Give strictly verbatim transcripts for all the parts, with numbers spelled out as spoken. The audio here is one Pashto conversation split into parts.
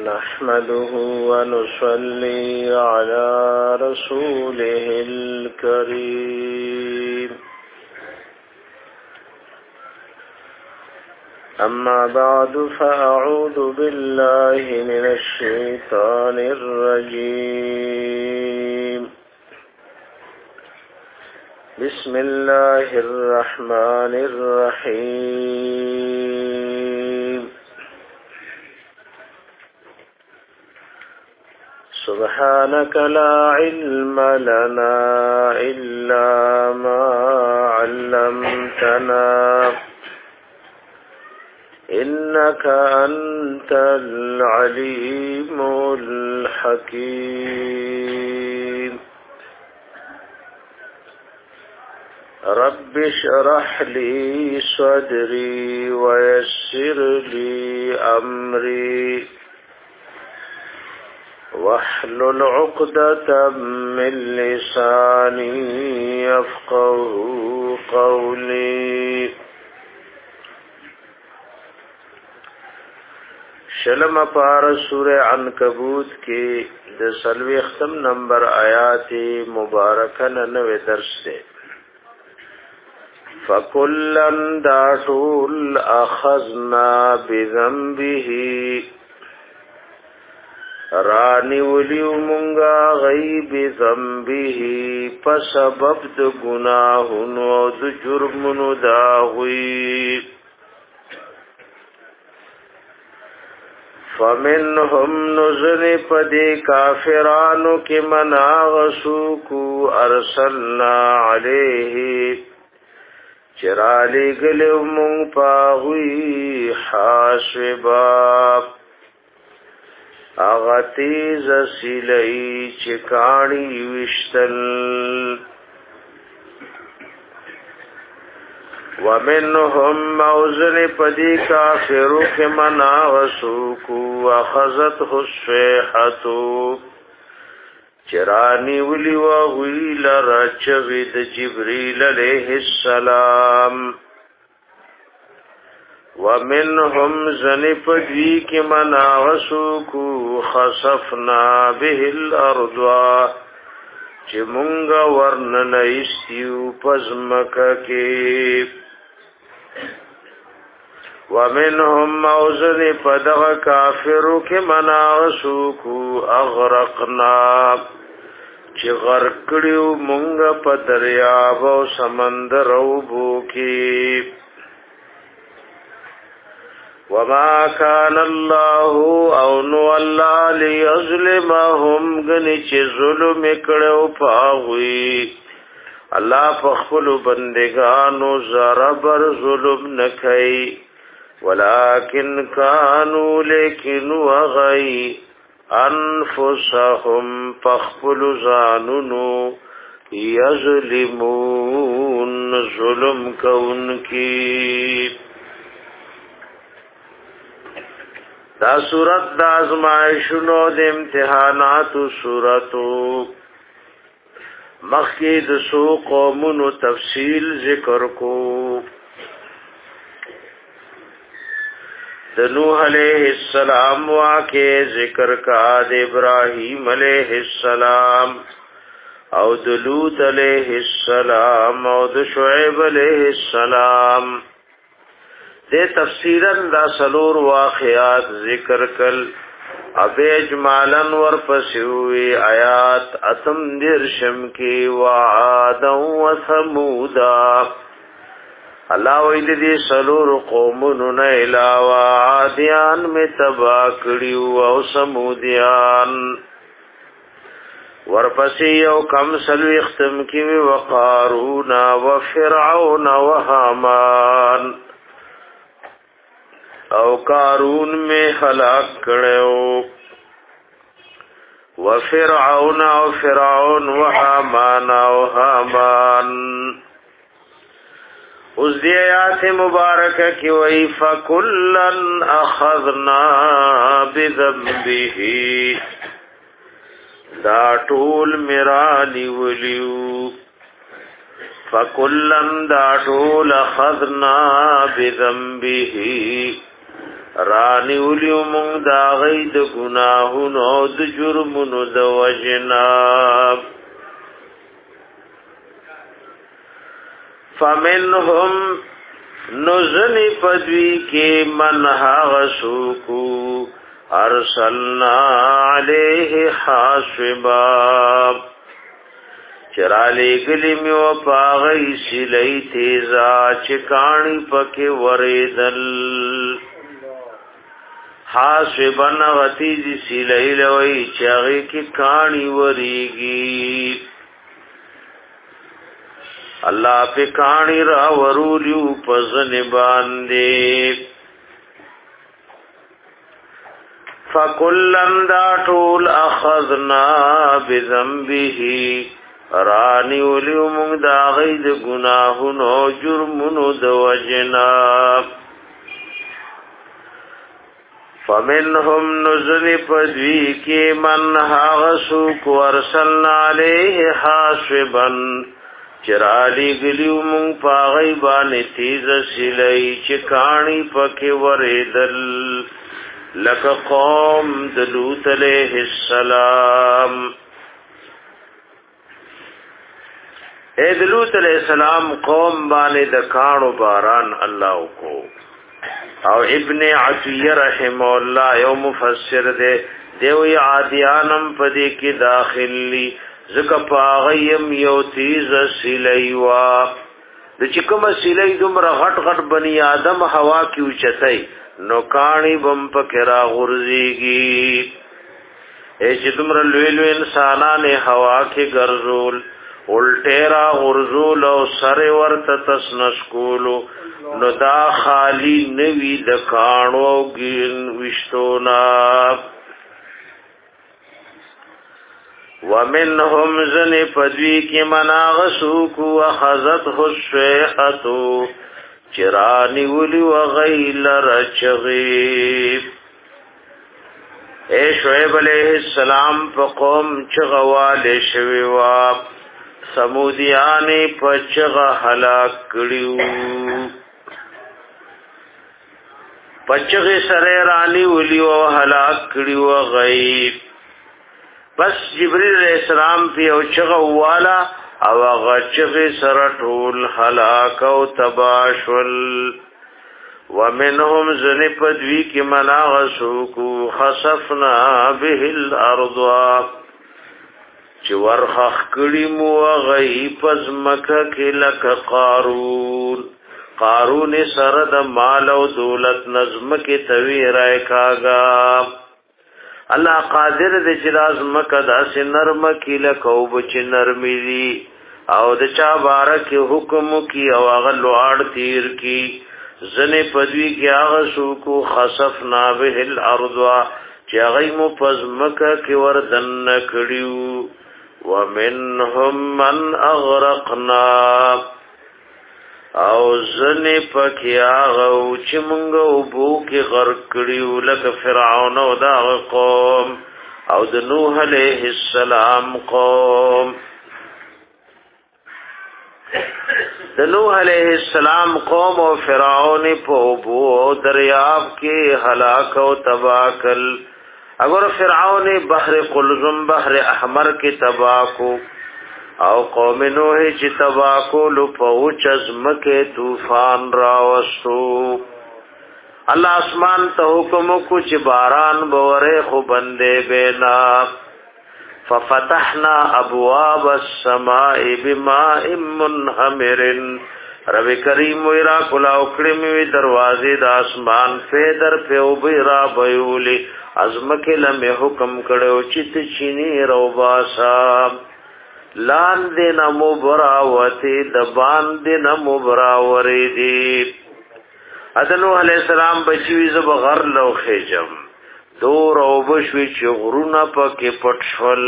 نحمده ونصلي على رسوله الكريم أما بعد فأعوذ بالله من الشيطان الرجيم بسم الله الرحمن الرحيم سبحانك لا علم لنا إلا ما علمتنا إنك أنت العليم الحكيم رب اشرح لي صدري ويسر لي أمري واحلل عقدة من لساني يفقهوا قولي شلم پار سورہ عنکبوت کی د سلوی ختم نمبر آیات مبارکن نوے درس دے فَكُلًّا دَعْتُول أَخَذْنَا بِذَنْبِهِ رانی ولیو منگا غیب ذنبه پسبب د گناہنو د جرمنو داغوی فمنهم نزن پدی کافرانو کی مناغسوکو ارسلنا علیه چرالی گلو مونگ پاغوی حاسباب اغتیز سیلئی چکانی وشتل ومنهم موزن پدی کافرو کے مناغسوکو اخذته الصیحتو چرانی ولی وغویل رچوید جبریل علیہ السلام ومنهم زنپ دی کی مناغسوکو خصفنا به الارض چی منگا ورن نیستیو پزمکا کی ومنهم موزن پدغ کافرو کی مناغسوکو اغرقنا چی غرکڑیو منگا پا دریاب و سمندر و بوکی وما كان الله او نو الله ليظلمهم غني چې ظلم کړو پاوي الله په خپل بندگانو زربر ظلم نکي ولكن كانوا لكن وغي انفسهم فخپل زانونو يظلمون ظلم كونكي دا صورت دا ازمائشونو د امتحاناتو صورتو مخی د سو قومونو تفصیل ذکر کو د نوح علیہ السلام واقع ذکر کا د ابراہیم علیہ السلام او د لوط علیہ السلام او د شعیب علیہ السلام دے تفسیرا دا سلور واقعات ذکر کل اب اجمالا ورپسوی آیات اتم درشم کی وعادا و ثمودا اللہ وید دی سلور قومنون علاوہ عادیان میں تباکڑیو او سمودیان ورپسی او کم سلوی اختم کی وقارون و فرعون و حامان او قارون میں ہلاک کړو و فرعون او فرعون و حامان او حامان اس دی آیات مبارکہ کی وی فَكُلًّا أَخَذْنَا بِذَنبِهِ دا ټول مرانی ولیو فَكُلًّا دا ټول أَخَذْنَا بِذَنبِهِ رانی ولیو مونږ دا غي د ګناهونو او د جرمونو د وجنا فمنهم نزنی پدوی کې من هغسوکو ارسلنا علیه حاسبا چرالی گلی میں و پاغی سلی تیزا چکانی پکی وریدل حاسبن غتیزی سلی لوی چاگی کی کانی وریگی اللہ پی کانی را ورولیو پزن باندے فَكُلًّا دا ټول اخذنا بذنبه رانی ولیو مونږ دا غي د ګناهونو جرمونو د وجنا فمنهم نزل پدوی کې من هاغسو کو ارسلنا علیه حاسبا چرالی گلیو مونږ پاغی باندې تیز سلی چې کانی پکې وریدل لک قوم دلوت علیہ السلام اے دلوت علیہ السلام قوم بانے دکانو باران اللہ کو او ابن عطیہ رحمہ اللہ یو مفسر دے دیوی عادیانم پدی کی داخل لی زکا پاغیم یو تیز سلیوا د چکم سلی دمرا غٹ غٹ بنی آدم ہوا کیو چتائی نو کانی بم پکرا غرزیگی اے چی تمرا لوی لوی انسانان ہوا کی گرزول الٹیرا غرزول او سر ورت تسنسکولو نو دا خالی نوی دکانو گین وشتونا ومنهم زن پدوی کی مناغسوکو وخذته الشیحتو چرانی ولی و غیل رچغیب اے شعیب علیہ السلام پا قوم چغوال شویواب سمودیانی پا چغ حلاک کڑیو پا چغ سریرانی ولی و حلاک کڑیو غیب بس جبریل علیہ السلام پی او چغوالا او غچغی سرطول حلاک و تباشول ومنهم زنپدوی کی مناغسوکو خصفنا به الارضا چی ورخخ کڑیمو غی پزمکا کی لک قارون قارون سرد مال و دولت نظم کی تویرائی کاغا اللہ قادر دے چراز مکہ دا سی نرم کی لکو بچ نرمی دی او د چا بارک حکم کی او غلوار تیر کی زن پدوی کی اغسو کو خسفنا به الارض چا غیم پزمکہ کی وردن کڑیو ومنهم من اغرقنا او زن پکی آغو چی منگو بو کی غرق کڑیو لک فرعون او دا قوم او د نوح علیہ السلام قوم د نوح علیہ السلام قوم او فرعون په بو دریاب کې هلاک او تباکل اگر فرعون بحر قلزم بحر احمر کې تباکو او قوم نوح چې تباکو لو په چزمکه طوفان راوستو الله اسمان ته حکم کو چې باران بوره خو بندې بینا ففتحنا ابواب السماء بماء منهمر رب کریم ویرا کلا اکڑی میں دروازے د اسمان فیدر په وبرا بيولي ازمکه لمه حکم کړو چت چینی روباسا لاندې نمو براوتی د باندې نمو براوري دي ادنو علی السلام بچوي زب غر لو خجم دور او بشوي چې غرونه پکې پټشل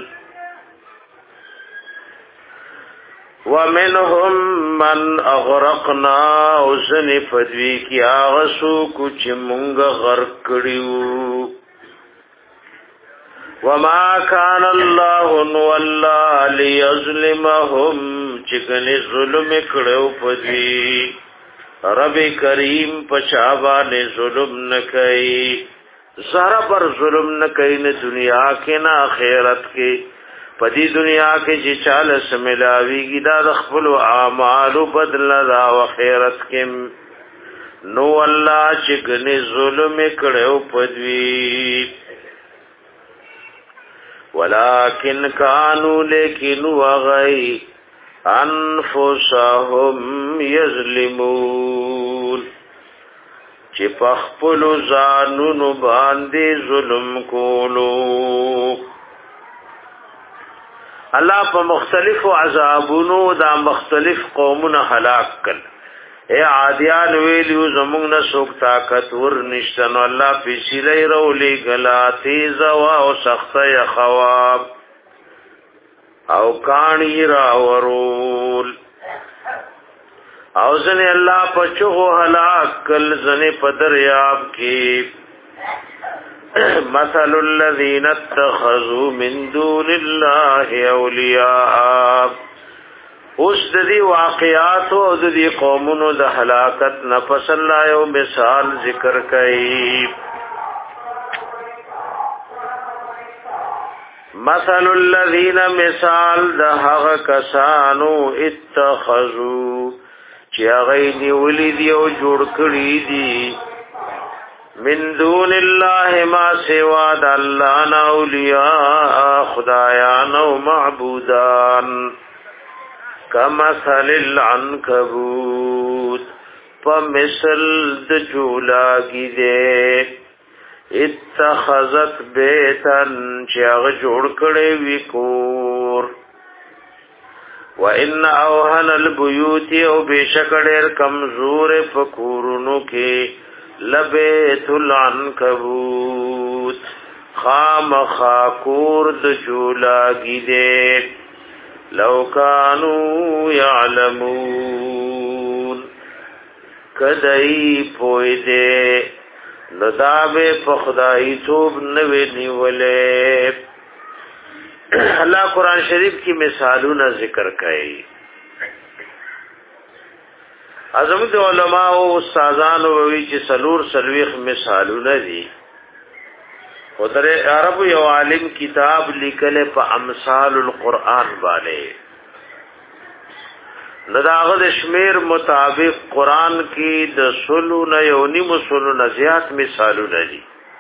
ومنهم من اغرقنا وزن فدوی کی آغسو کچھ منگ غرق کڑیو وما كان الله والله ليظلمهم چکن ظلم کړو پدوی رب کریم پچابان ظلم نکئی ذرا پر ظلم نکئی نه دنیا کې نه آخرت کې پدی دنیا کې چې چاله سملاویږي دا د خپل اعمال بدل دا او آخرت کې نو الله چې ګنې ظلم کړو پدوی ولکن کانوا لیکن وغی انفسهم یظلمون چې پخپل ځانونو باندې ظلم کولو الله په مختلفو عذابونو دا مختلف قومونه هلاک کړ اے عادیان ویلو زمونږ نه څوک طاقت ور نشته نو الله پیسیلې رولې غلا تیز او سخت یخواب او کانی را ورول او ځنه الله په چغو هلاک کل ځنه په دریاب کې مثل الذين اتخذوا من دون الله اولیاء اوس د دې واقعات او د دې قومونو د هلاکت نفس الله یو مثال ذکر کړي مثل الذين مثال د هغه کسانو اتخذوا چې هغه نیولې دی او جوړ کړی دي من دون الله ما سوا د الله نه اولیاء خدایان او معبودان کمثل العنکبوت فمثل د جولاګی دے اتخذت بیتن چې هغه جوړ کړی وی کور وان اوهن البیوت او بشکړر کمزور فکورونو کې لبیت العنکبوت خام خاکور د جولاګی دے لو کانوا یعلمون کدی پوی دے نداب پخدای توب نوی نیولے اللہ قرآن شریف کی مثالونه ذکر کئی عظمت علماء و استاذان ووی چې سلور سلویخ مثالونه دي خدای عرب یو عالم کتاب لیکل په امثال القرآن باندې نداغه د شمیر مطابق قرآن کې د سلو نه یو نیم سلو نه زیات مثالونه دي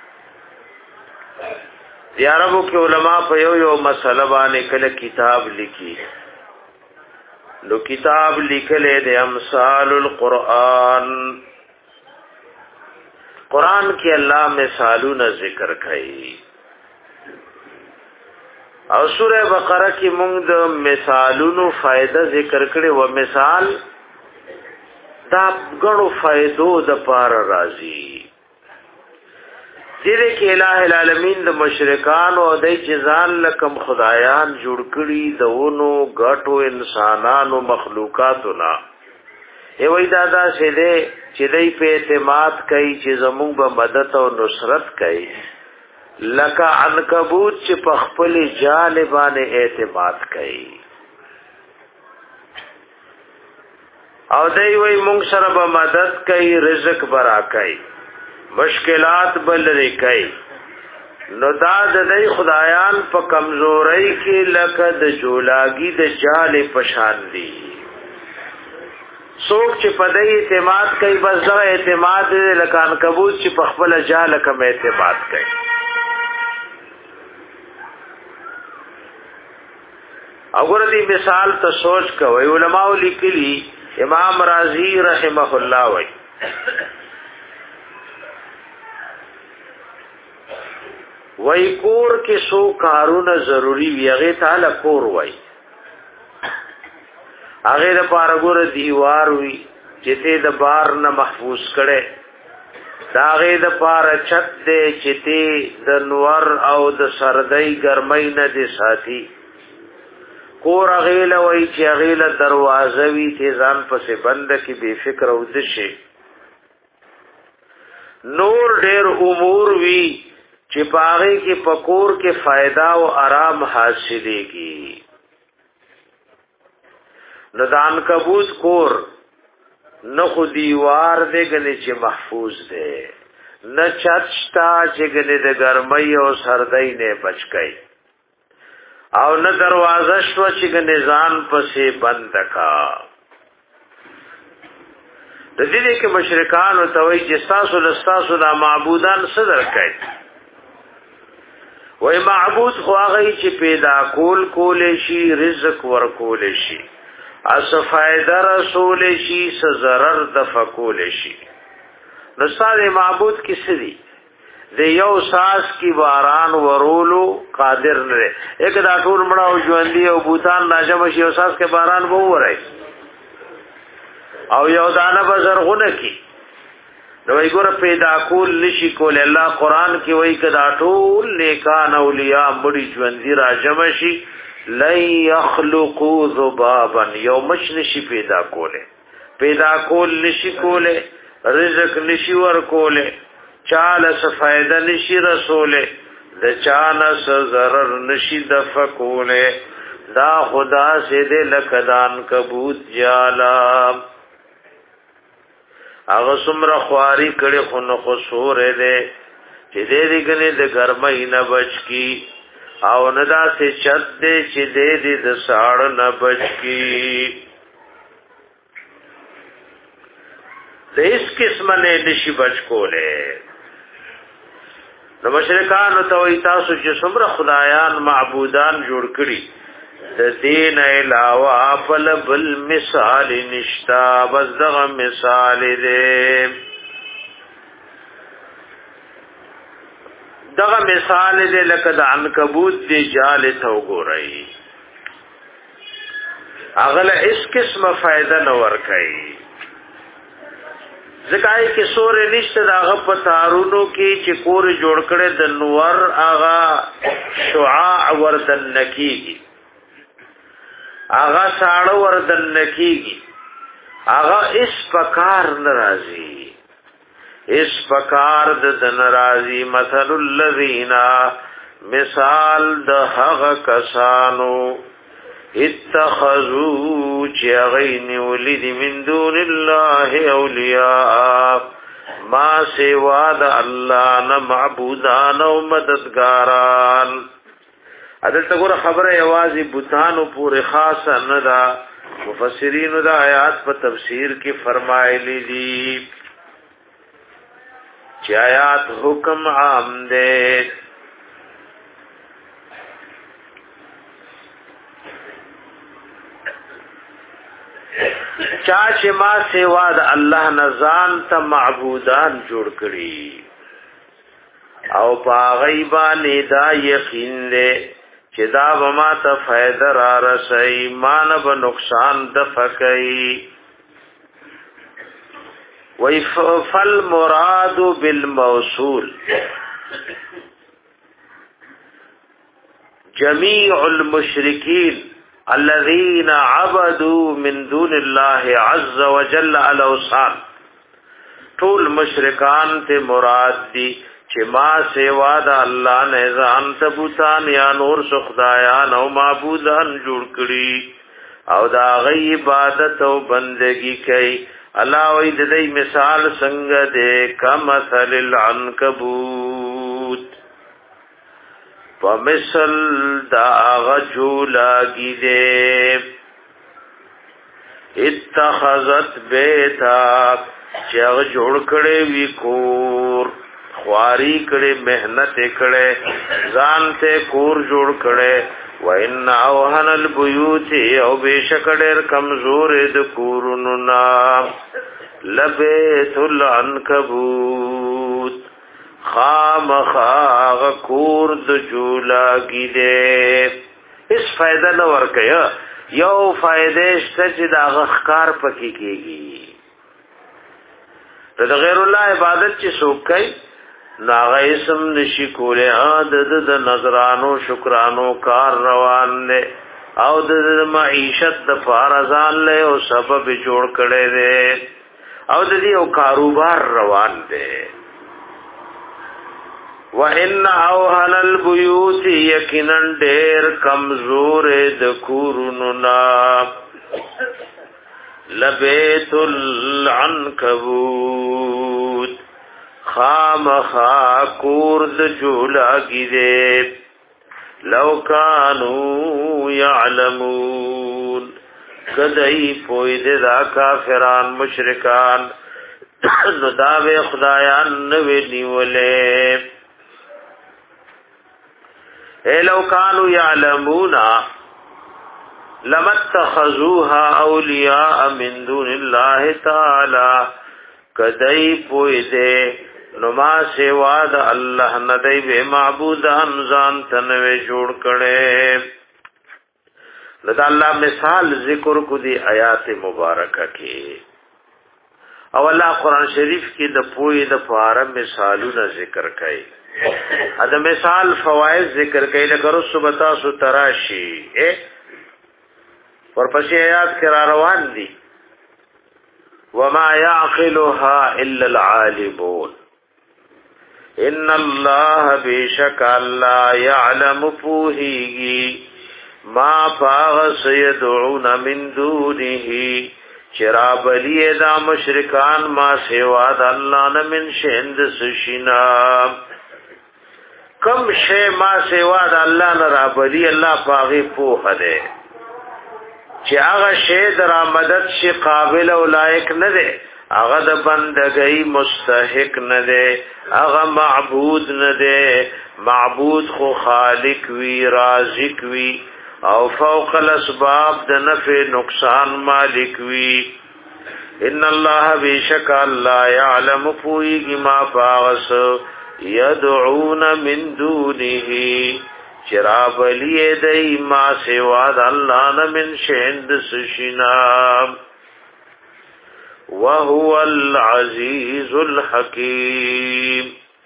دی عربو کې علما په یو یو مسله باندې کله کتاب لیکي نو کتاب لیکل د امثال القرآن قرآن کې الله مثالونه ذکر کړي او سوره بقره کې موږ د مثالونو فائدہ ذکر کړي و مثال دا غړو فائدو د پار راځي دې کې الٰه العالمین د مشرکان او د جزان لکم خدایان جوړ کړي دونو غټو انسانانو مخلوقاتو نا ای وای دادا شه دې چې دې په اعتماد کوي چې زموږ به مدد او نصرت کوي لکه عنکبوت چې په خپل جالبانه اعتماد کوي او دې وای موږ سره به مدد کوي رزق برا کوي مشکلات بل لري کوي نو دا د دې خدایان په کمزورۍ کې لکه د جولاګي د جال پشان دي څوک چې په دې اعتماد کوي بس دا اعتماد لکه عنکبوت چې په خپل جال کم اعتماد کوي وګوره دې مثال ته سوچ کوي علماء لیکلي امام رازی رحمه الله وای وای کور کې سو کارونه ضروری وی هغه تعالی کور وای هغه د پاره ګور دیوار وی چې ته د بار نه محفوظ کړي دا هغه د پاره چھت دې چې ته د نور او د سردۍ ګرمۍ نه دي ساتي کور هغه له وای چې هغه له دروازه وی ته ځان پسې بند کې بے فکر او د شي نور ډېر امور وی چې باغې کې پکور کې फायदा او آرام حاصلېږي ندان کبوت کور نه خو دیوار دې غني چې محفوظ دی نه چتشتا چې غني د ګرمۍ او سردۍ نه بچکای او نه دروازه شو چې غني ځان پسې بند کا د دې کې مشرکان او توي چې تاسو لستاسو د معبودان صدر کوي وای معبود خو هغه چې پیدا کول کول شي رزق ور کول شي اس فائدہ رسول شي س ضرر د فکول شي نو ساده معبود کسی دی د یو ساس کی باران ورولو قادر نه یک دا ټول مړه او ژوندۍ او بوتان ناجم شي او ساس کې باران وو ورای او یو دانه بزرغونه کی نو ایګور پیدا کول نشي کول الله قران کې وایي کدا ټول نیکان اولیاء مړي ژوندۍ راجم شي لن يخلقوا ذبابا یو مش نشي پیدا کوله پیدا کول نشي کوله رزق نشي ور کوله چاله څه فائدہ نشي رسوله د چانه څه ضرر نشي دفع کوله دا خدا سے دې لکدان کبوت جالا هغه سمره خواري کړي خو نو خو سورې دې چې دې دې کنه د ګرمۍ نه بچ کی او ندا سے چت دې چې دې دې د ساړ نه بچ کی د اس قسم نه نشي بچ کوله نو مشرکان او توي تاسو چې څومره خدایان معبودان جوړ کړي د دین علاوه بل بل مثال نشتا بس دغه مثال دې دغه مثال دې لکه د عنکبوت دی جال ته وګورئ اغله اس قسمه فائدہ نه ور کوي زکای کې سورې نشته داغه په تارونو کې چې کور جوړ کړي د نور اغا شعاع وردن نکیږي اغا ساړه وردن نکیږي اغا اس پکار ناراضي اس پکار د ناراضي مثل الذين مثال د هغه کسانو اتخذوا چغین ولید من دون الله اولیاء ما سوا د الله نه معبودان او مددګاران عدالت ګوره خبره یوازې بوتانو پورې خاص نه ده مفسرین دا آیات په تفسیر کې فرمایلی دي چې آیات حکم عام ده چا چې ما سوا د الله نزان ته معبودان جوړ کړي او پاغی باندې دا یقین دې چې دا وما ته فائدہ را رسي مان به نقصان د فکئی وی فل مراد بالموصول جميع المشركين الذين عبدوا من دون الله عز وجل الاوثان ټول مشرکان ته مراد دي چې ما سوا د الله نه ځان ته بوتان یا نور خدایان او معبودان جوړ کړي او دا غي عبادت او بندگی کوي الله وی د دې مثال څنګه ده کمثل العنکبوت ومثل دا غجولا گیده اتخذت بیتا چاگ جوڑ کڑے وی کور خواری کڑے محنت کڑے زانتے کور جوڑ کڑے وَإِنَّ أَوْهَنَ الْبُيُوتِ او بیشکڑیر کمزور د کورننا لبیت العنکبوت خام خاغ کور د جولا گی دے اس فائدہ نہ ورکیا یو فائدہ شته چې دا غخکار پکې کیږي د غیر الله عبادت چې څوک کوي ناغه اسم نشي کوله عادت د نظرانو شکرانو کار روان نه او د معیشت د فارزان له او سبب جوړ کړي دي او د دې او کاروبار روان دي وَإِنَّ أَوْهَنَ الْبُيُوتِ يَقِينًا ډېر کمزور د کورونو نا لبیت العنکبوت خامخا کورد جولاگی دے لو کانو یعلمون کدئی پوید دا کافران مشرکان نداب خدایان نوی نیولے اے لو کانو یعلمون لمتخذوها اولیاء من دون اللہ تعالی کدئی پویدے نما سوا د الله ندی به معبودان ځان تنوي جوړ کړي لدا الله مثال ذکر کو دی آیات مبارکه کې او الله قران شریف کې د پوی د فار مثالونه ذکر کړي دا مثال فواید ذکر کړي لکه رسو بتا سو تراشی ورپسې آیات کې را روان دي وما يعقلها الا العالمون ان الله بشک الله يعلم فوهيږي ما باغ سيدعون من دونه چراب لی دا مشرکان ما سوا د الله نه من شند سشینا کم شی ما سوا د الله نه رابلی الله پاغي پوه ده چې هغه شی در مدد شي قابل او لایق نه ده هغه د بندګۍ مستحق نه ده هغه معبود نه ده معبود خو خالق وی رازق وی او فوق الاسباب د نفع نقصان مالک وی ان الله بشک الله يعلم فوق ما باغس يدعون من دونه شراب لی دی ما سوا د الله نه من شند سشنا وهو العزيز الحكيم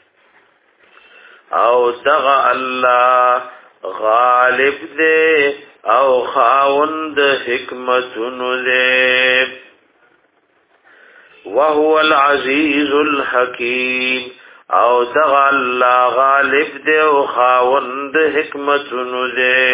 او دغ الله غالب دے او خاوند حکمتن دے وهو العزيز الحكيم او دغ الله غالب دے او خاوند حکمتن دے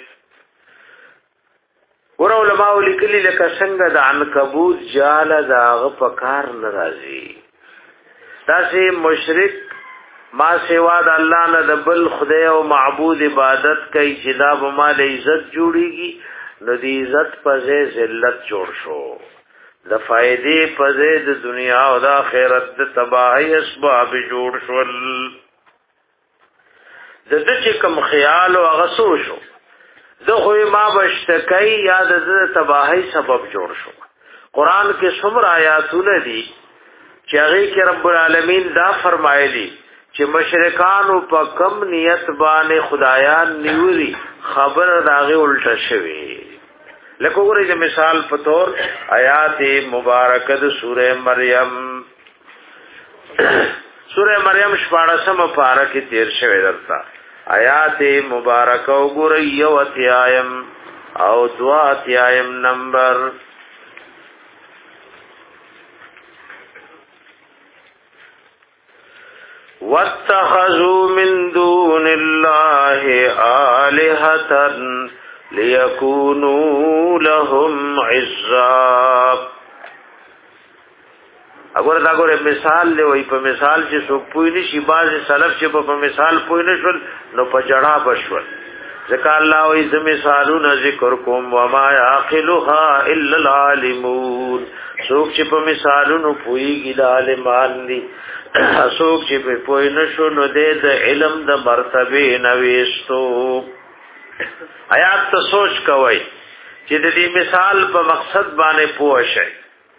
ور علماء لیکلی لکه څنګه د عنکبوت جال داغ پکار ناراضي داسې مشرک ما سوا د الله نه د بل خدای او معبود عبادت کوي چې دا به مال عزت جوړيږي نو د عزت په ځای ذلت جوړ شو د فائدې په ځای د دنیا او د آخرت د تباہی اسباب جوړ شول د دې چې کوم خیال او غسو شو د خوې ما بشتکای یا د تباہی سبب جوړ شو قران کې څومره آیاتونه دي چې هغه کې رب العالمین دا فرمایلی چې مشرکانو په کم نیت باندې خدایان نیوري خبر داغه الټه شوی لکه وګورئ د مثال په تور آیات مبارکه د سوره مریم سوره مریم شپاړسمه پاره کې تیر شوی درته آیات مبارکه وګورئ یو اتیایم او دوا اتیایم نمبر واتخذوا من دون الله آلهة ليكونوا لهم عزا اگر دا ګوره مثال له وي په مثال چې څوک پوي نشي باز سلف چې په مثال پوي نشول نو په جړه بشول ځکه الله وي زم مثالونه ذکر کوم و ما يعقلها الا العالمون څوک چې په مثالونو پويږي د عالمان دي څوک چې په پوي نشو نو د علم د مرتبه نويستو آیات ته سوچ کوي چې د دې مثال په مقصد باندې پوه شئ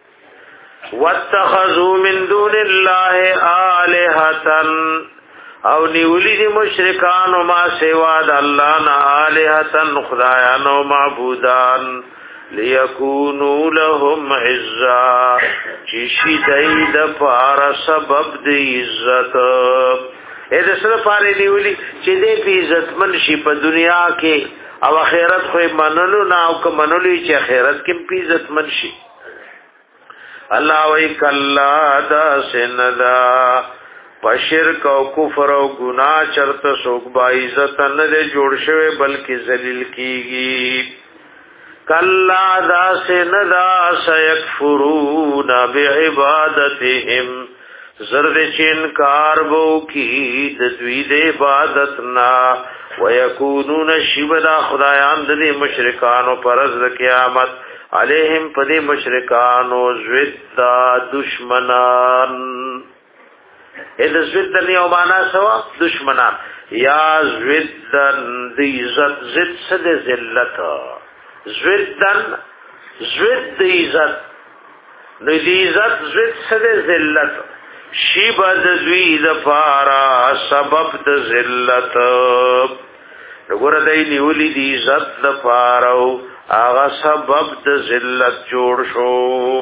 واتخذوا من دون الله آلهة او نیولی دی مشرکان و ما سوا د الله نه آلهة خدایان و معبودان لیکونو لهم عزا چیشی دای د پار سبب دی عزت اې د سره پاره نیولی چې دې په عزت من شي په دنیا کې او آخرت خو منلو نه او که منلو چې آخرت کې په عزت من شي الله وی کلا دا سندا پشرک او کفر او گناہ چرته سوک با عزت نه جوړ شوی بلکې ذلیل کیږي کلا دا سندا سیکفرون بعبادتهم زرد چنکار بو کی ددوی دے عبادتنا ویکونون شبدا خدایان دے مشرکانو پرز قیامت علیہم پدے مشرکانو زودا دشمنان اید زودن یو مانا سوا دشمنان یا زودن دی عزت زد صد زلت زودن زود دی عزت نو دی عزت زود صد زلت شیب دوی د پارا سبب د ذلت وګوره دای نیولی دی عزت د پارو هغه سبب د ذلت جوړ شو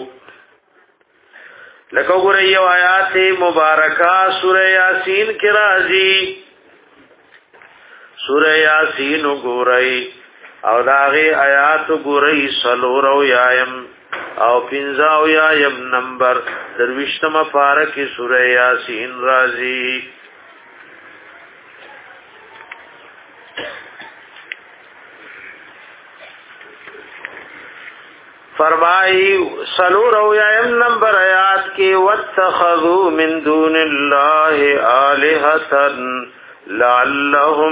لکه وګوره یو آیات مبارکه سوره یاسین کې راځي سوره یاسین وګورئ او داغه آیات وګورئ سلورو یایم او پنځاو یایم نمبر درویشتم پارکی سورہ یاسین رازی فرمائی سلور او یایم نمبر آیات کی واتخذوا من دون اللہ آلہتا لعلهم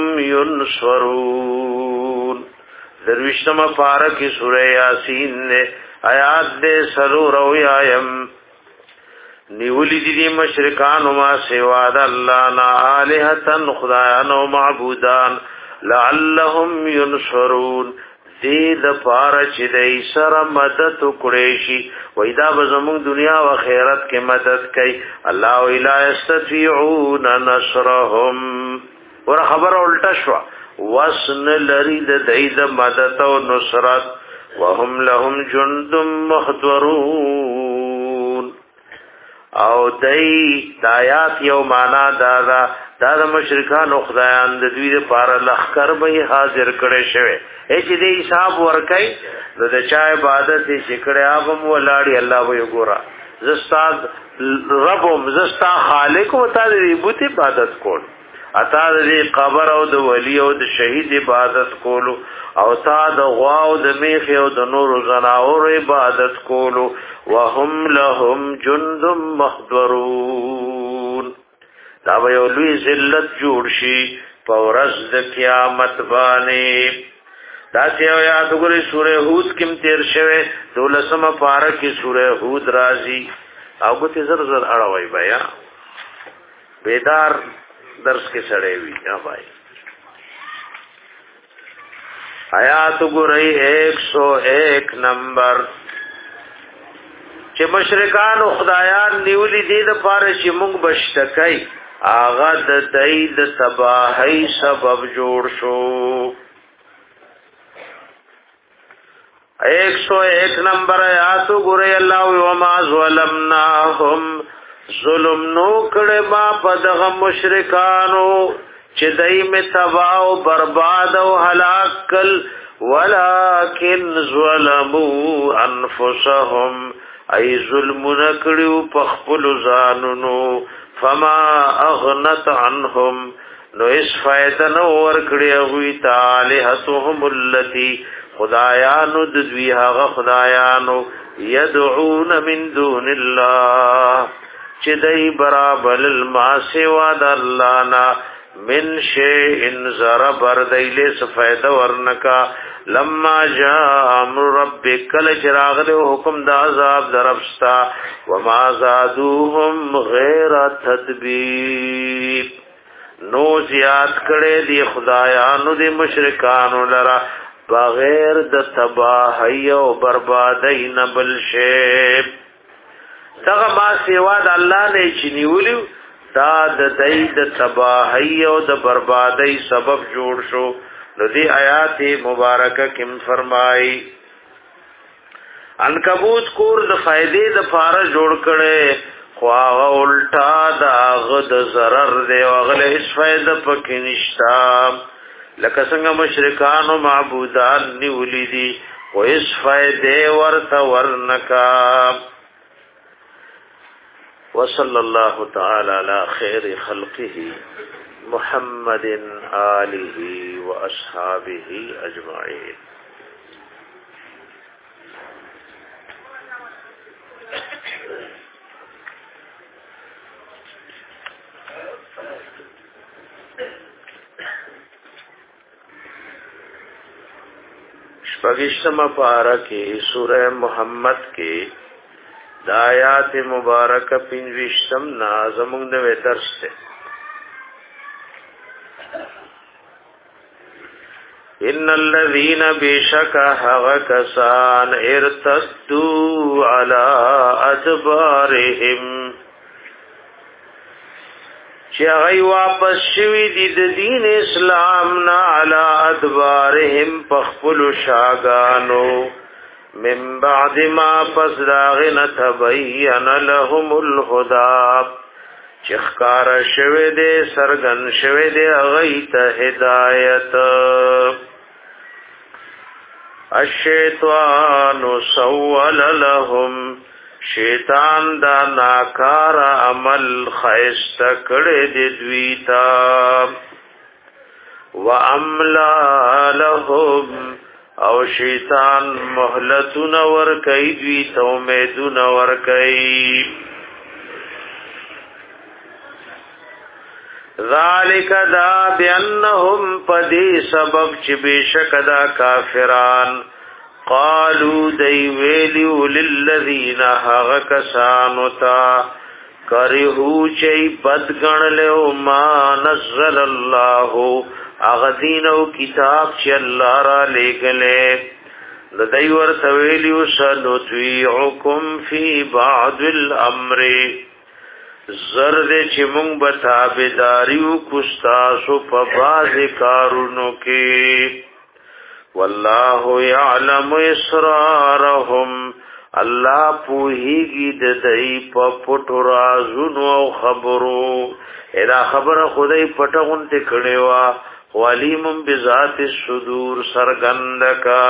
ینصرون درویشتم پارکی سورہ یاسین نے آیات دے سلور او یایم نیولی دی دی مشرکان ما سوا دا اللہ نا آلہتن خدایان و معبودان لعلهم ینصرون دی دا پارچ دی سر مدد کڑیشی ویدا بزمون دنیا و خیرت کے مدد کئی اللہ لا یستطیعون نصرهم ور خبر الٹا شوا وسن لری دا دی دا مدد و نصرت وهم لهم جند محضرون او دای دایات یو معنا دادا دا مشرکان او خدایان د دوی لپاره لخر به حاضر کړي شوی اې چې دې حساب ورکای د چا عبادت چې کړه هغه ولاړی الله به ګورا زستاد ربم زستا خالق او تعالی بوت عبادت کول اتا دې قبر او د ولی او د شهید عبادت کولو او تا د غوا او د میخ او د نور زناور عبادت کولو وهم لهم جند محضرون دا به یو لوی ذلت جوړ شي په ورځ د قیامت باندې دا چې یاد وګورئ سورې هود کې تیر شوه دولسمه پاره کې سورې هود راځي او به زر زر اړوي بیا بیدار درس کې سړې وي یا بھائی آیات وګورئ ایک سو ایک نمبر چې مشرکان او خدایان نیولې دي د پاره چې موږ بشتکای آغا د دای د تباہی سبب جوړ شو ایک سو ایک نمبر آیات وګورئ الله وما ظلمناهم ظلم نو کړه ما پدغه مشرکانو چې دای می تباہ او برباد او هلاک کل ولکن ظلموا انفسهم ای ظلم نکړو په خپل ځانونو فما اغنت عنهم نو اس فائدہ نو ور کړی وی تعالی هتهم التی خدایانو د دوی هغه خدایانو يدعون من دون الله چې دای برابر الما سوا د الله نا من شيء زربر دیله سفیده ورنکا لما جاء امر ربک لچراغ له حکم د عذاب دربستا وما زادوهم غیر تدبیر نو زیات کړي دی خدایانو دی مشرکانو لرا بغیر د تباہی او بربادی نه بل شی دغه ما سیوا د الله نه چنیولیو دا د دای د تباہی او د بربادی سبب جوړ شو نو دی آیات مبارکه کم فرمای عنکبوت کور د فائدې د فار جوړ کړي خو هغه الټا دا غد zarar دی او غله هیڅ فائدہ پکې نشتا لکه څنګه مشرکان او معبودان نیولې دي او هیڅ فائدې ورته ورنکا وصلى الله تعالى على خير خلقه محمد آله وأصحابه أجمعين. شپږشتمه پارہ کې سورہ محمد کې د آیات مبارکه پنځوستم نا زموږ د درس ته ان الذين بشك هغكسان ارتدوا على ادبارهم چې هغه واپس شوي دي د دین اسلام نه علی ادبارهم پخپل شاګانو من بعد ما پس داغن تبین لهم الهدى چخکار شوه دے سرگن شوه دے غیت ہدایت الشیطان سول لهم شیطان دا ناکار عمل خیست کڑی دی دویتا وعملا لهم او شیطان مهلتون ورکی دویتا امیدون ورکی ذالک دا بینهم پدی سبب چی بیشک دا کافران قالو دی ویلیو للذین حق کسانتا کرہو چی بدگن لیو ما نزل اللہ اغدینو کتاب چی اللہ را لگلے دی ورتویلیو سنطویعکم فی بعض الامر زرد چی مونگ بتابداریو کستاسو پا باز کارونو کی واللہ یعلم اسرارهم اللہ پوہیگی ددائی پا پٹو رازونو او خبرو ادا خبر خدای پٹغن تکڑیوا والیم بذات الصدور سرگندکا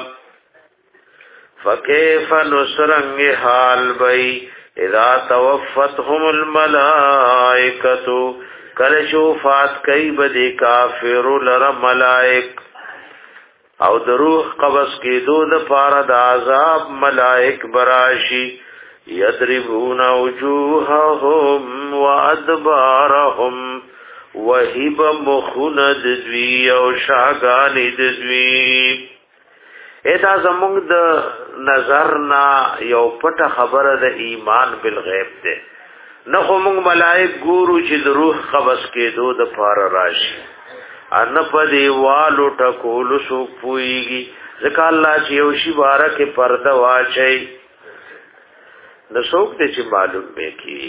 فکیف نسرنگ حال بئی اذا توفتهم الملائکتو کل شوفات کئی بدی کافر لر ملائک او دروح قبض کی دو د پارا د عذاب ملائک براشی یضربون وجوههم وادبارهم وهب مخند دوی او شاگان دوی ادا زمونږ د نظر نا یو پټه خبره د ایمان بالغیب ده نه خو موږ ملائک ګورو چې د روح قبض کېدو د پار راشي ان په دی والو ټکول سو پويږي ځکه الله چې یو شی بارکه پرده واچي نو څوک دې چې معلوم به کی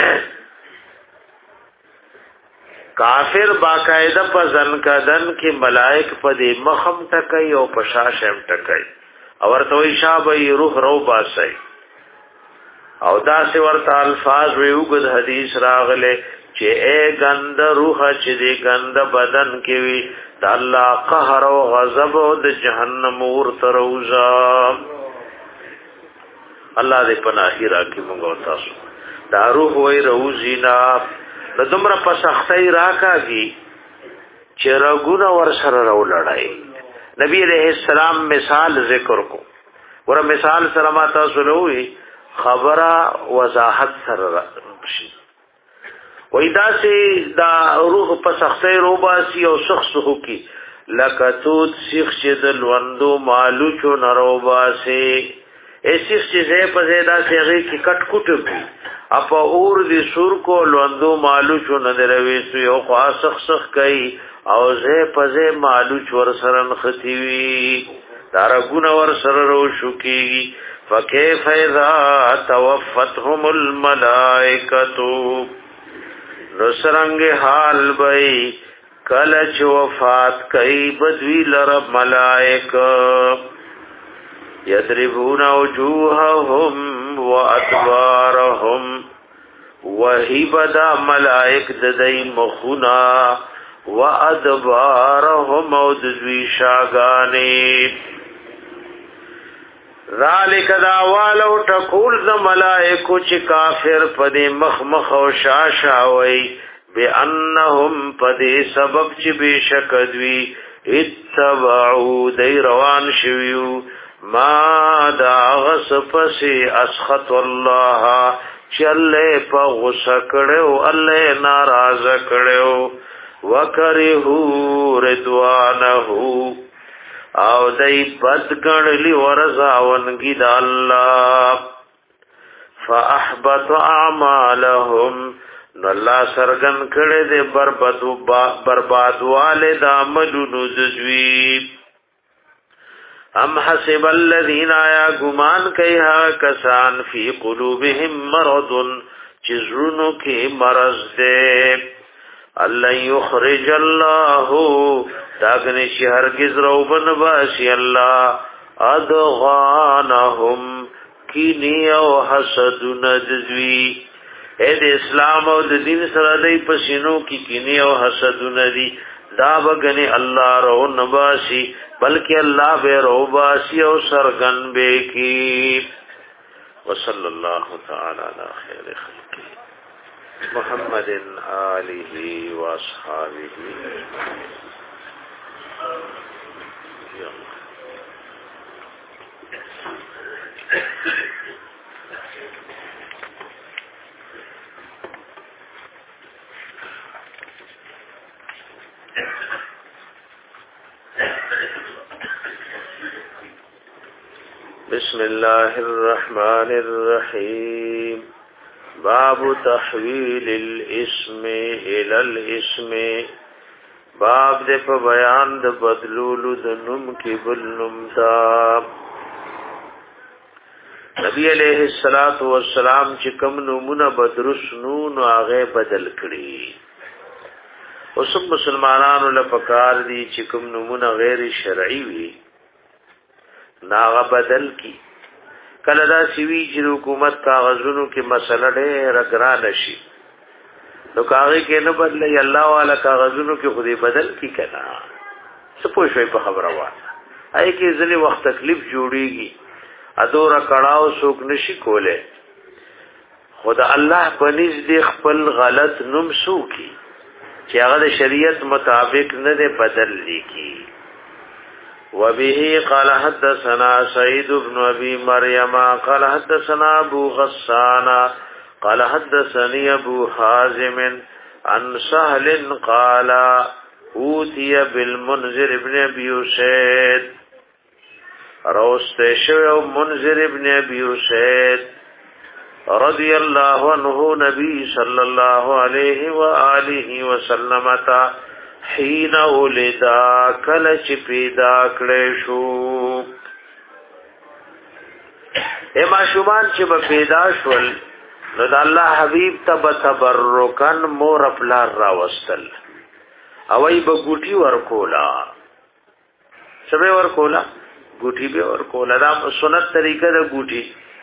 کافر باقاعده په ځن کدن کې ملائک په دې مخم ټکای او په شاشم ټکای او ورته وی شابه روح رو باسي او دا سی ورته الفاظ ویوګد حدیث راغله چې اے غند روح چې دې غند بدن کې وی د الله قهر او غضب او د جهنم ور تروزا الله دې پناهی راکې موږ تاسو دا روح وی روزینا د دومره په سختۍ راکاږي چې رګونه ور سره راولړای نبی علیہ السلام مثال ذکر کو ور مثال سره ما تاسو لوي خبره وضاحت سره شي وای دا سي دا روح په سختۍ روباسي او شخص هو کی لکتوت شیخ چې د لوندو مالو چو نروباسي ایسی چیزیں په زیاده سیغه کی کټ کټ کی اپا اور دی سور کو لوندو مالو چو ندروي سو یو خاصخ سخ کئ او زه پزه مالو چور سرن ختیوی دارګون ور سر رو شکی فکیف اذا توفتهم الملائکتو نسرنگ حال بئی کلچ وفات کئی بدوی لرب ملائک یضربون وجوههم وادبارهم وہی بدا ملائک ددئی مخنا وادبارهم او ددوی شاگانی ذالک داوالو ټکول د ملائکو چې کافر پدې مخ مخ او شاشاوي بانهم پدې سبب چې بشکدوی اتبعوا دی روان شویو ما دا غصفس اسخط الله چې الله په غصه کړو الله ناراض کړو وکرهو رضوانه او دای بد ګڼلی ورزاونګي د الله فاحبط اعمالهم نو الله سرګن کړي دې بربادو بربادواله د عملونو دزوی ام حسب الذين يا غمان کيها کسان فی قلوبهم مرض چزرونو کې مرض دې الله یخرج الله داغنی چې هرگز روبن باشي الله ادغانهم کینی او حسد نذوی اے د اسلام او د دین سره دای پسینو کی کینی او حسد ندی دا بغنی الله رو نباشي بلکې الله به رو باشي او سرغن به کی وصلی الله تعالی علی خیر خلق محمد آله و اصحابہ بسم الله الرحمن الرحيم باب تحويل الاسم الى الاسم باب د په بیان د بدلولو د نوم کې بل نوم تا نبی علیہ الصلات والسلام چې کوم نومونه بدرس نون هغه بدل کړي اوس مسلمانانو لپاره دي چې کوم نومونه غیر شرعي وي ناغه بدل کی کله دا سوي چې حکومت کاغذونو کې مسله ډېر ګران شي نو کاغذ کې نه بدلې الله والا کاغذونو کې خودي بدل کی کنا څه پوه شوي په خبره وانه آی کې ځلې وخت تکلیف جوړيږي ادور کړهو څوک نشي کوله خدا الله پنځ دې خپل غلط نوم سو کی چې هغه د شریعت مطابق نه دې بدل لیکي وبه قال حدثنا سعيد بن ابي مريم قال حدثنا ابو غسان قال حدثني ابو حازم عن سهل قال اوتي بالمنذر ابن ابي اسيد روست شو منذر ابن ابي اسيد رضي الله عنه نبي صلى الله عليه واله وسلم تا حين ولدا کله چې پیدا کړې شو اما شومان چې په پیدا شول نو د الله حبيب ته تبرکان مور خپل را وستل او ای به ګوټي ورکولا سبه ورکولا ګوټي به ورکولا دا سنت طریقه د ګوټي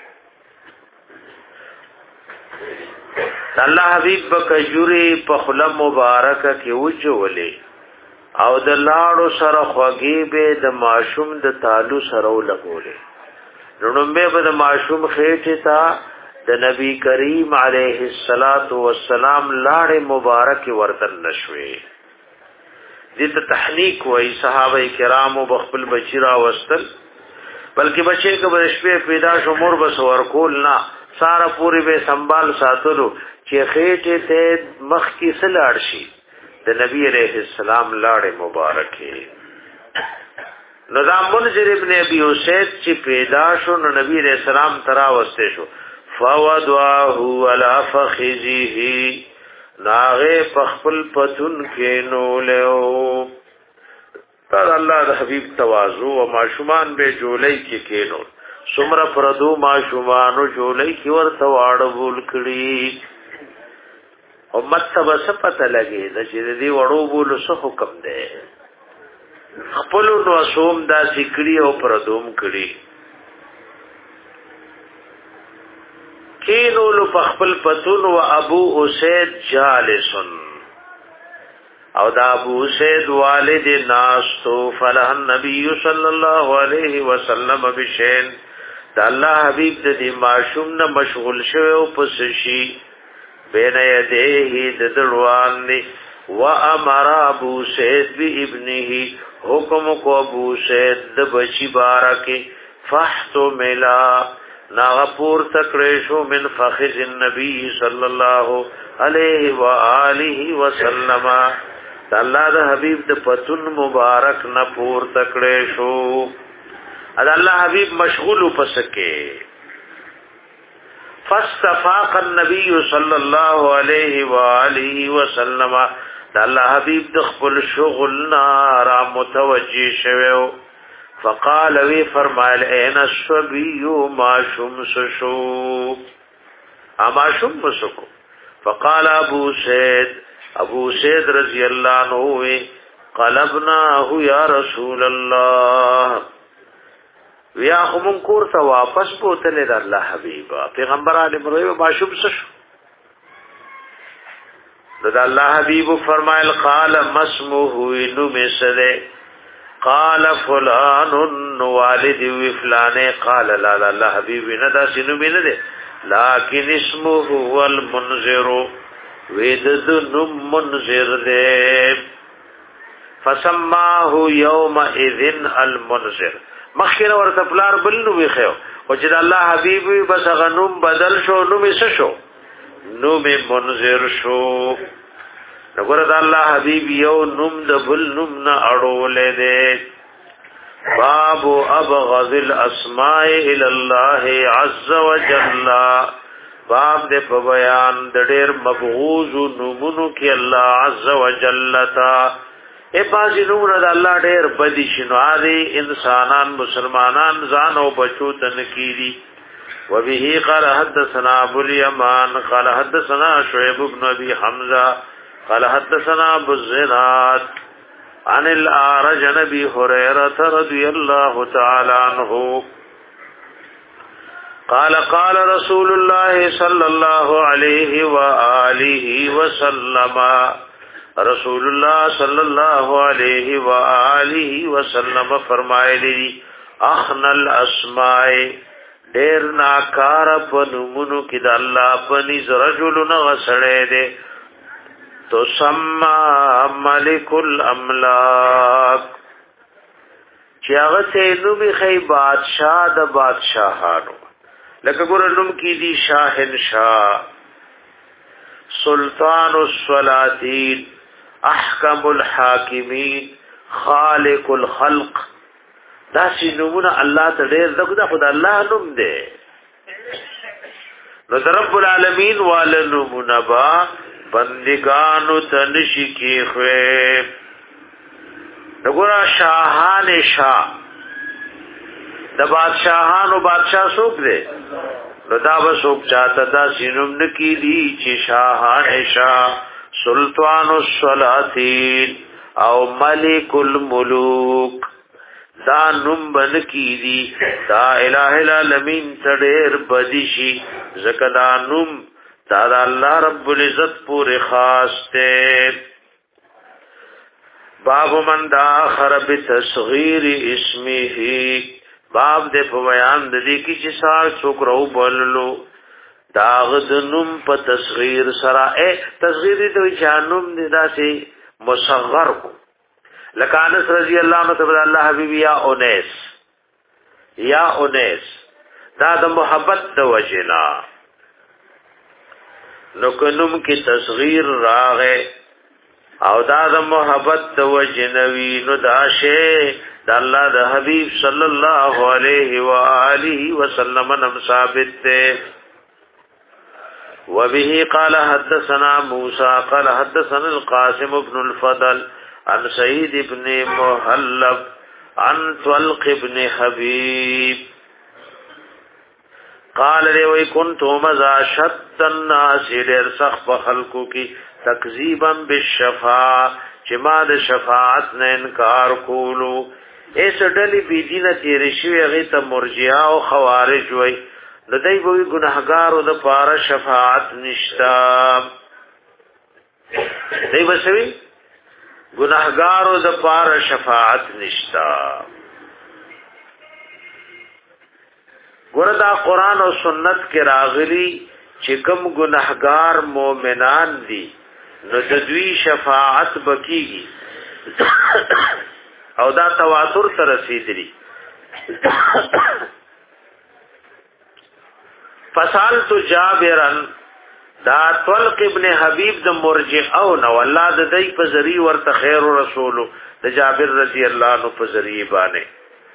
الله حبیب بکجوري په خله مبارکه کې وجولې او د لاړو سره خوږی به د ماشوم د تالو سره ولګولې نومبه به د ماشوم خېټه تا د نبی کریم علیه الصلاۃ والسلام لاړې مبارک ورتل نشوي دې ته تحنیک وای صحابه کرامو بخپل بچیرا وستل بلکې بچي کبه شپې پیدا شو مور بس ورکول نه سارا پوری به سنبال ساتلو چې خېټه ته مخ کې سلاړ شي د نبی عليه السلام لاړې مبارکه نظام منذر ابن ابي اسيد چې پیدا شو نو نبی عليه السلام ترا وسته شو فوضعه على فخذه ناغه پخپل پتون کې نو له تر الله د حبيب تواضع او ماشومان به جولای کې کېنو سمره پردو ماشومانو جولای کې ورته واړ بول کړي امت ته څه پته لګي د چې دې وړو بولو څه حکم دی خپل نو اسوم دا سکړي او پردوم کړي کینو لو خپل پتون او ابو اسید جالسن او دا ابو اسید والد ناستو فلح النبي صلی الله علیه وسلم بشین دا الله حبیب دې معشوم نه مشغول شوی او پس شي بین یدیه د دروان دی و امر ابو سید بی ابنه حکم کو ابو سید د بچی بارکه فحت ملا ناغپور تکریشو من فخذ النبی صلی الله علیه و آله وسلم الله د حبیب د پتون مبارک نه پور تکړه شو اد الله حبیب مشغول پسکه فاستفاق النبي صلى الله عليه واله وسلم د الله حبیب د خپل شغل نارا متوجی شوو فقال وی فرمایل اين الصبي ما شمس شو اما شمس کو فقال ابو سید ابو سید رضی اللہ عنہ قلبناه یا رسول الله ویا هم کور ته واپس بوتل د الله حبیبا پیغمبر علی مروی ما شمس شو د الله حبیب فرمایل قال مسمه انو مسله قال فلان والد وفلان قال لا لا الله حبیب نه دا سينو مين ده لكن اسمه هو المنذر ويدد منذر ده فسماه يومئذ المنذر مخیر ورته پلار بل نو ویخو او چې الله حبیب بس غنوم بدل شو نو می شو نو می منذر شو نګور د الله حبیب یو نوم د بل نوم نه اړولې ده باب ابغض الاسماء الى الله عز وجل باب د په بیان د ډېر مبغوض نومونو کې الله عز وجل تا اے پاسی نومونه د الله ډېر بدی شنو عادي انسانان مسلمانان ځان او بچو تنکیری وبه قال حدثنا ابو اليمان قال حدثنا شعيب بن ابي حمزه قال حدثنا ابو الزناد عن الأعرج عن ابي هريره رضي الله تعالى عنه قال قال رسول الله صلى الله عليه واله وسلم رسول الله صلی الله علیه و آله وسلم فرمایلی اخن الاسماء ډیر ناکار پنمونو کې د الله پنځ رجل نغسړې ده تو سما ملک الاملاک چې هغه ته نو به خی بادشاہ د بادشاہانو لکه ګور نوم کې دي شاهنشاه سلطان السلاطین احکم الحاکمین خالق الخلق دا سی نمونه الله ته ډېر دغه د خدای الله نوم دی نو رب العالمین وال نمونه با بندگانو تنشی کی خوی نګورا شاهان شاه د بادشاہانو بادشاہ څوک دی نو دا به څوک چاته دا سینوم نکی دی چې شاهان شاه سلطان السلاطین او ملک الملوک دا نوم بن کی دی دا الہ العالمین تډیر بدیشی زکه دا نوم دا الله رب العزت پورې خاص ته باب من دا خرب تصغیر اسمه باب دې په بیان د دې کې چې سار څوک راو بوللو داغ دنم په تصغیر سره اے تصغیر دې جانم دې داسې مصغر کو لکه انس رضی الله عنه تبارک الله حبیب یا اونیس یا اونیس دا د محبت د وجنا نو کنم کی تصغیر راغه او دا د محبت د وجنوی نو داشه د الله د حبیب صلی الله علیه و آله وسلم نم ثابت ده وبه قال حدثنا موسى قال حدثنا القاسم بن الفضل عن سعيد بن محلب عن طلق بن حبيب قال لي وكنت مذا شت الناس لر سخف خلقو کی تکذیبا بالشفاعه جما د شفاعت نه انکار کولو ایس ډلی بی دینه تیر شوی هغه ته مرجئه او خوارج وای د دې وی ګناهګارو د پاره شفاعت نشتا دی بسوی ګناهګارو د پاره شفاعت نشتا ګوردا قران او سنت کې راغلي چې کوم ګناهګار مؤمنان دي نو د دوی شفاعت بکیږي او دا تواتر ته رسیدلی فسالت جابرن دا طلق ابن حبیب د مرجئه او نو الله د دای په ذری ورته خیر رسول د جابر رضی الله عنه په ذری باندې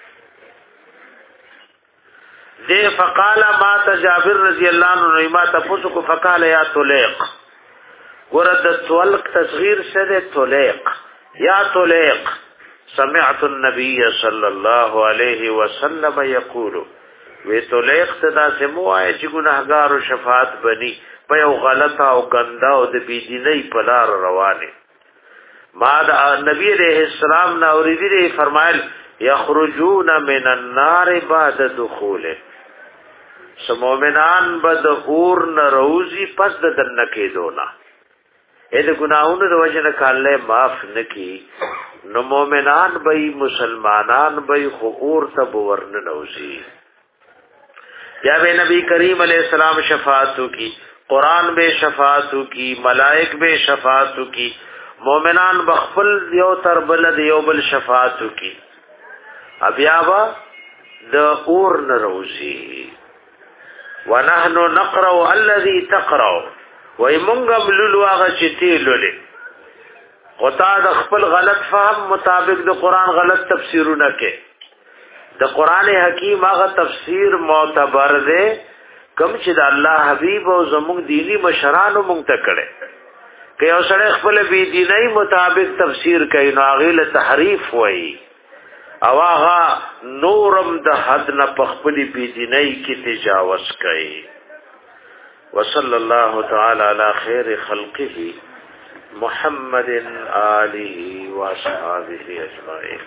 ذی فقال ما جابر رضی الله عنه ما تفسق فقال یا طلیق ورد طلق تصغیر سے طلیق یا طلیق سمعت النبي صلى الله عليه وسلم يقول وی طلیق تدا سے موای چې ګناهګار او شفاعت بني په یو غلطه او ګنده او د بيدینۍ په لار روانه ما د نبی عليه السلام نه اوریدي فرمایل یخرجون من النار بعد دخوله سمومنان بد اور نروزی پس د دنه کې دونا اې د ګناہوں د وجه نه کاله معاف نکي نو مومنان به مسلمانان به خو اور ته ورن نوزي یا به نبی کریم علیہ السلام شفاعتو کی قرآن بے شفاعتو کی ملائک بے شفاعتو کی مومنان بخفل یو تر بلد یو بل شفاعتو کی ابیابا د اور نروزی ونحن نقرأ الذي تقرأ وای مونږ بللو هغه چې تی لولې غتا د خپل غلط فهم مطابق د قرآن غلط تفسیرونه کې د قرآن حکیم هغه تفسیر معتبر دی کوم چې د الله حبیب او زموږ دینی مشرانو مونږ ته کړي که یو سړی خپل بی دینی مطابق تفسیر کوي نو هغه له تحریف وایي او هغه نورم د حد نه په خپل بی دینی کې تجاوز کوي وصلی الله تعالی علی خیر خلقه محمد آله و اصحابه اجمعین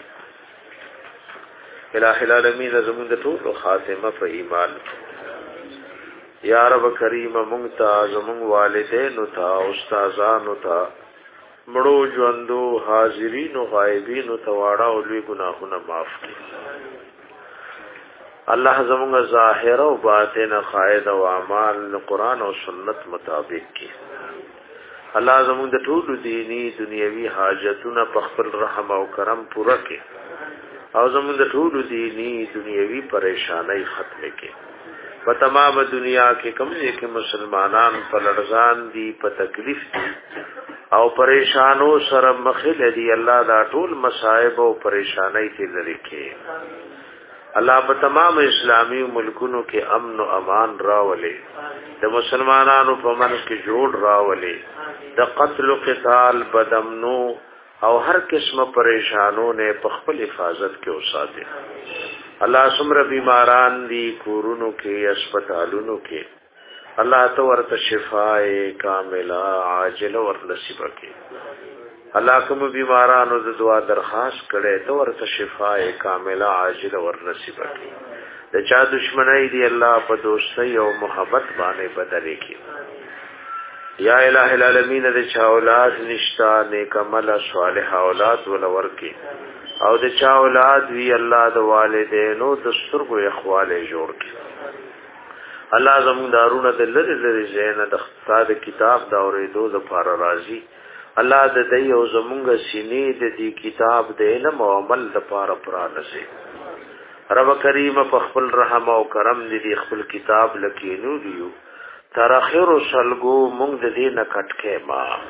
الہ العالمین زمون د ټول خاتمه په ایمان یا رب کریم مونږ ته زمون والدین او تا استادان او تا مړو ژوندو حاضرین او غایبین او تواړه او لوی ګناهونه معاف کړي الله زمونږ ظاهر او باطن قائد او اعمال قرآن او سنت مطابق کړي الله زمونږ د ټول دینی دنیوي حاجتونه په خپل رحم او کرم پوره کړي او زمونږ د ټول دینی دنیوي پریشانای ختم کړي په تمام دنیا کې کوم چې مسلمانان په لړزان دي په تکلیف دي او پریشانو سره مخ لري الله دا ټول مصائب او پریشانای کې لري کې الله په تمام اسلامي ملکونو کې امن او امان راولي د مسلمانانو په منځ کې جوړ راولي د قتل او قتال بدمنو او هر قسمه پریشانو نه په خپل حفاظت کې اوساته الله سمره بیماران دي کورونو کې هسپتالونو کې الله تو ورته شفای کامله عاجله ور نصیب کړي الله کوم بیمارانو د دعا درخواست کړي تو ورته شفای کامله عاجله ور نصیب کړي د چا دشمنی دی الله په دوستۍ او محبت باندې بدل کړي یا الہ العالمین د چا اولاد نشتا نیک عمل صالح اولاد ولور کړي او د چا اولاد وی الله د والدینو د سترګو اخواله جوړ کړي الله زموږ دارونه د لری لری زینه د خدای کتاب دا اورېدو د فار راضي الله د دې او زموږ سینې د دې کتاب د علم او عمل د فار پرانسي رب کریم په خپل رحم او کرم دې خپل کتاب لکینو دیو تر اخر سلګو مونږ د دې نه کټکه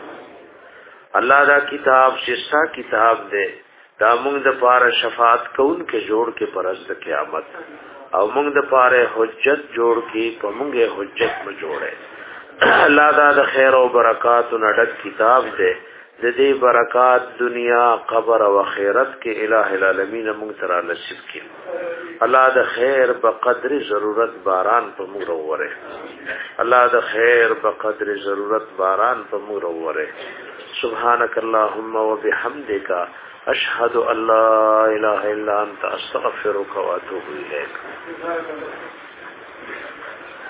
ما الله دا کتاب شستا کتاب دې دا مونږ د پاره شفاعت کون کې جوړ کې پرز د قیامت او مونږ د پاره حجت جوړ کې په مونږه حجت م جوړه الله دا د خیر او برکات او ډک کتاب دې د دې برکات دنیا قبر او آخرت کې الٰه العالمین مونږ ترا نصیب کړي الله د خیر په قدر ضرورت باران په مونږ وروره الله د خیر په قدر ضرورت باران په مونږ وروره سبحانك اللهم وبحمدك اشهد ان لا اله الا انت استغفرك واتوب اليك